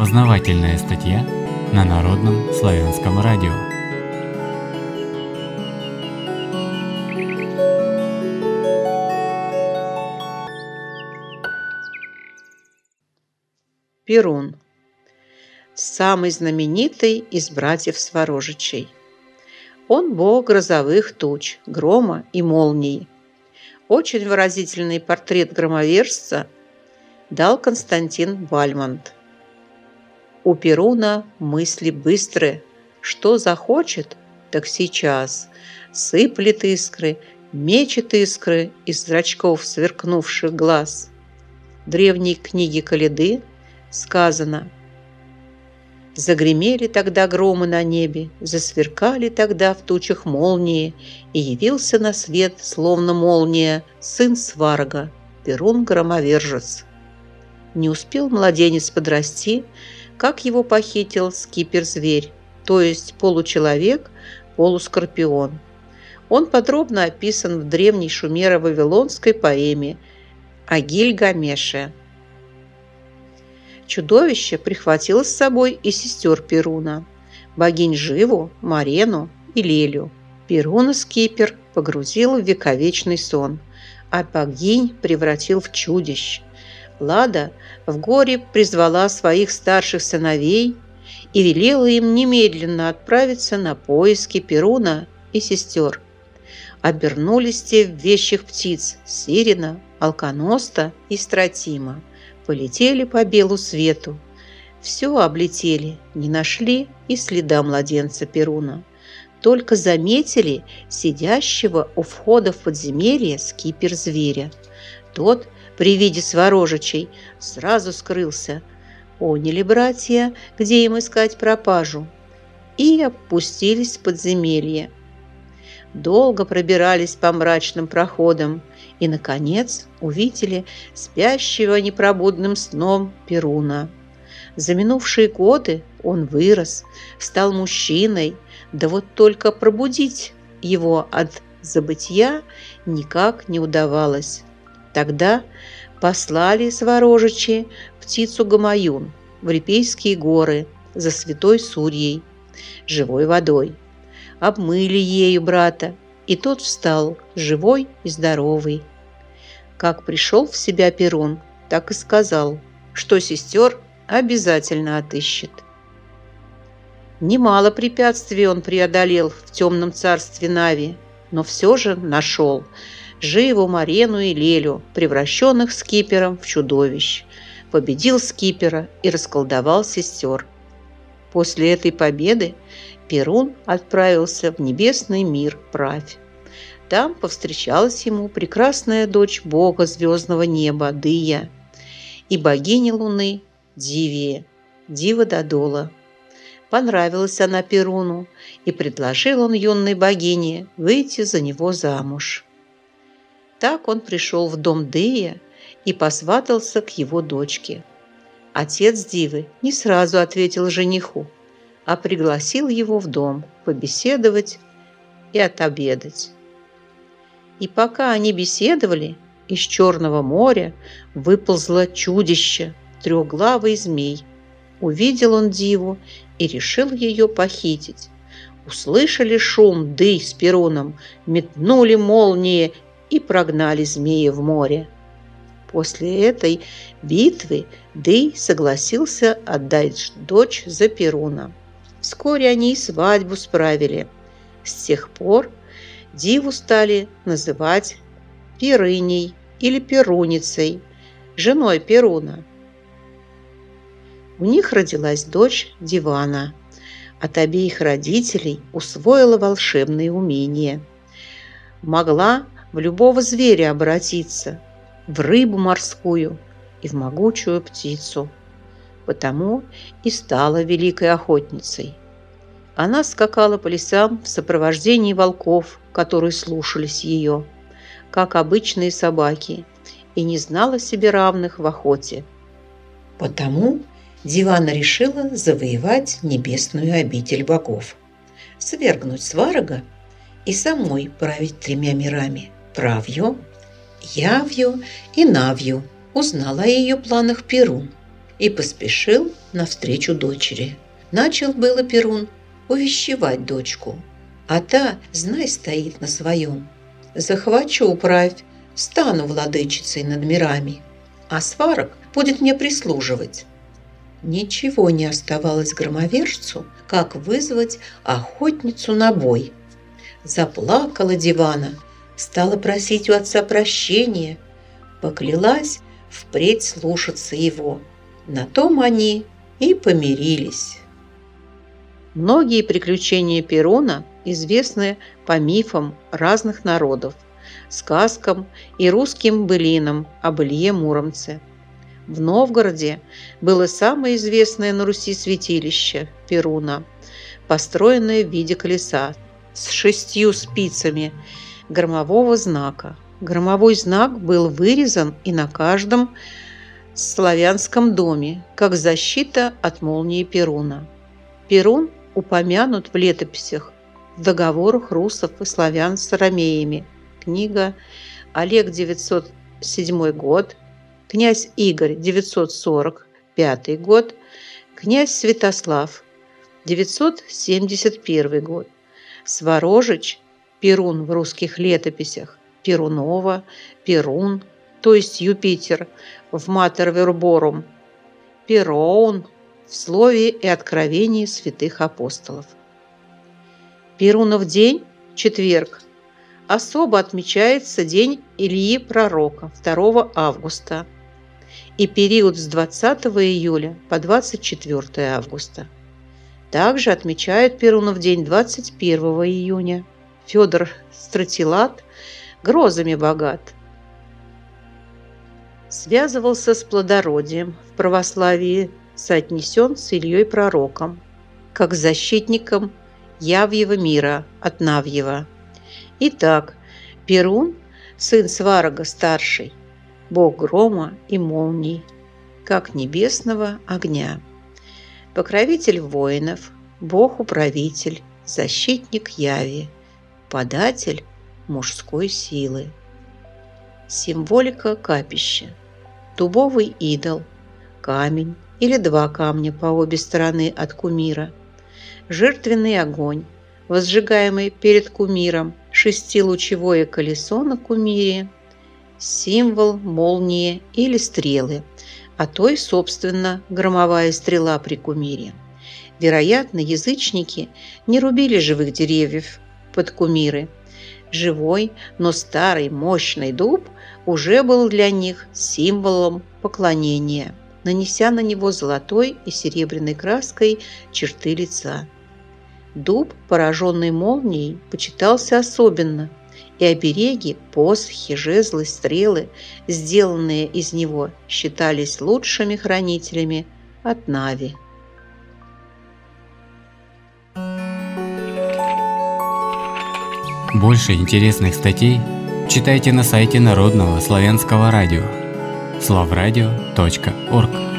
Познавательная статья на Народном славянском радио. Перун – самый знаменитый из братьев Сварожичей. Он бог грозовых туч, грома и молний. Очень выразительный портрет громовержца дал Константин Бальмонт. У Перуна мысли быстрые, что захочет, так сейчас. Сыплет искры, мечет искры из зрачков сверкнувших глаз. В древней книге Каледы сказано: «Загремели тогда громы на небе, засверкали тогда в тучах молнии, и явился на свет, словно молния, сын Сварога, Перун-громовержец». Не успел младенец подрасти, как его похитил скипер-зверь, то есть получеловек, полускорпион. Он подробно описан в древней шумеро-вавилонской поэме о Гильгамеше. Чудовище прихватило с собой и сестер Перуна, богинь Живу, Марену и Лелю. Перуна скипер погрузил в вековечный сон, а богинь превратил в чудищ. Лада в горе призвала своих старших сыновей и велела им немедленно отправиться на поиски Перуна и сестер. Обернулись те в вещих птиц Сирена, Алконоста и Стратима. Полетели по белу свету. Все облетели, не нашли и следа младенца Перуна. Только заметили сидящего у входа в подземелье скипер-зверя. Тот при виде Сварожичей сразу скрылся. Поняли братья, где им искать пропажу, и опустились в подземелье. Долго пробирались по мрачным проходам и, наконец, увидели спящего непробудным сном Перуна. За минувшие годы он вырос, стал мужчиной, да вот только пробудить его от забытья никак не удавалось. Тогда послали Сварожичи птицу Гамаюн в Репейские горы за святой Сурьей, живой водой. Обмыли ею брата, и тот встал живой и здоровый. Как пришел в себя Перун, так и сказал, что сестер обязательно отыщет. Немало препятствий он преодолел в темном царстве Нави, но все же нашел Живу, Марену и Лелю, превращенных скипером в чудовищ, победил скипера и расколдовал сестер. После этой победы Перун отправился в небесный мир правь. Там повстречалась ему прекрасная дочь бога звездного неба Дыя и богини луны Дивия, Дива Додола. Понравилась она Перуну, и предложил он юной богине выйти за него замуж. Так он пришел в дом Дыя и посватался к его дочке. Отец Дивы не сразу ответил жениху, а пригласил его в дом побеседовать и отобедать. И пока они беседовали, из Черного моря выползло чудище, трехглавый змей. Увидел он Диву и решил ее похитить. Услышали шум Дый с Перуном, метнули молнии и прогнали змея в море. После этой битвы Дый согласился отдать дочь за Перуна. Вскоре они и свадьбу справили. С тех пор Диву стали называть Перыней или Перуницей, женой Перуна. У них родилась дочь Дивана. От обеих родителей усвоила волшебные умения. Могла в любого зверя обратиться, в рыбу морскую и в могучую птицу. Потому и стала великой охотницей. Она скакала по лесам в сопровождении волков, которые слушались ее, как обычные собаки, и не знала себе равных в охоте. Потому Дивана решила завоевать небесную обитель богов, свергнуть Сварога и самой править 3 мирами – Правью, Явью и Навью. Узнала о ее планах Перун и поспешил навстречу дочери. Начал было Перун увещевать дочку, а та, знай, стоит на своем. «Захвачу управь, стану владычицей над мирами, а сварог будет мне прислуживать». Ничего не оставалось громовержцу, как вызвать охотницу на бой. Заплакала Дивана, стала просить у отца прощения, поклялась впредь слушаться его. На том они и помирились. Многие приключения Перуна известны по мифам разных народов, сказкам и русским былинам об Илье Муромце. В Новгороде было самое известное на Руси святилище Перуна, построенное в виде колеса с 6 спицами громового знака. Громовой знак был вырезан и на каждом славянском доме, как защита от молнии Перуна. Перун упомянут в летописях, в договорах русов и славян с арамеями. Книга Олег 907 год, князь Игорь 945 год, князь Святослав 971 год, Сворожич, Перун в русских летописях, Перунова, Перун, то есть Юпитер, в Матер Верборум, Пероун в слове и откровении святых апостолов. Перунов день, четверг, особо отмечается день Ильи Пророка 2 августа и период с 20 июля по 24 августа. Также отмечают Перунов день 21 июня. Федор Стратилат грозами богат. Связывался с плодородием, в православии соотнесен с Ильей Пророком, как защитником Явьего мира от Навьева. Итак, Перун, сын Сварога старший, бог грома и молний, как небесного огня, покровитель воинов, бог-управитель, защитник Яви, податель мужской силы. Символика капища. Дубовый идол, камень или 2 камня по обе стороны от кумира, жертвенный огонь, возжигаемый перед кумиром, 6-лучевое колесо на кумире, символ молнии или стрелы, а то и, собственно, громовая стрела при кумире. Вероятно, язычники не рубили живых деревьев под кумиры. Живой, но старый мощный дуб уже был для них символом поклонения, нанеся на него золотой и серебряной краской черты лица. Дуб, пораженный молнией, почитался особенно, и обереги, посохи, жезлы, стрелы, сделанные из него, считались лучшими хранителями от Нави. Больше интересных статей читайте на сайте Народного славянского радио slavradio.org.